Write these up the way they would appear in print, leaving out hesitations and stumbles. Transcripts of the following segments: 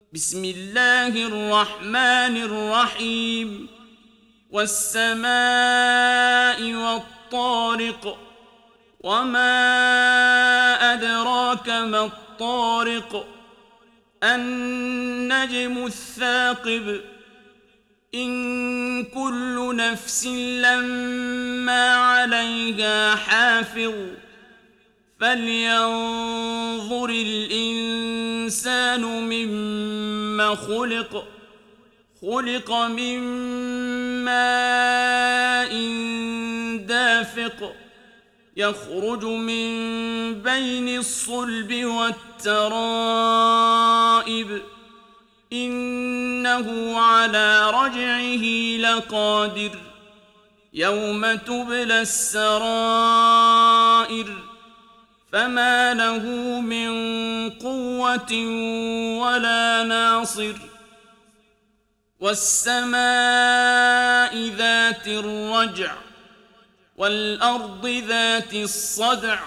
بسم الله الرحمن الرحيم والسماء والطارق وما أدراك ما الطارق النجم الثاقب إن كل نفس لما عليها حافظ فلينظر الإنسان مما خلق من ماء دافق يخرج من بين الصلب والترائب إنه على رجعه لقادر يوم تبلى السرائر فما له من قوة ولا ناصر والسماء ذات الرجع والأرض ذات الصدع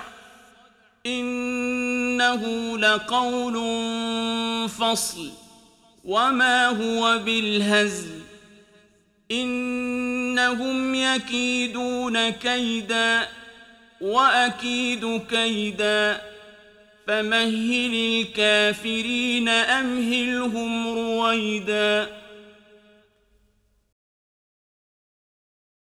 إنه لقول فصل وما هو بالهزل إنهم يكيدون كيدا وأكيد كيدا فمهل الكافرين أمهلهم رويدا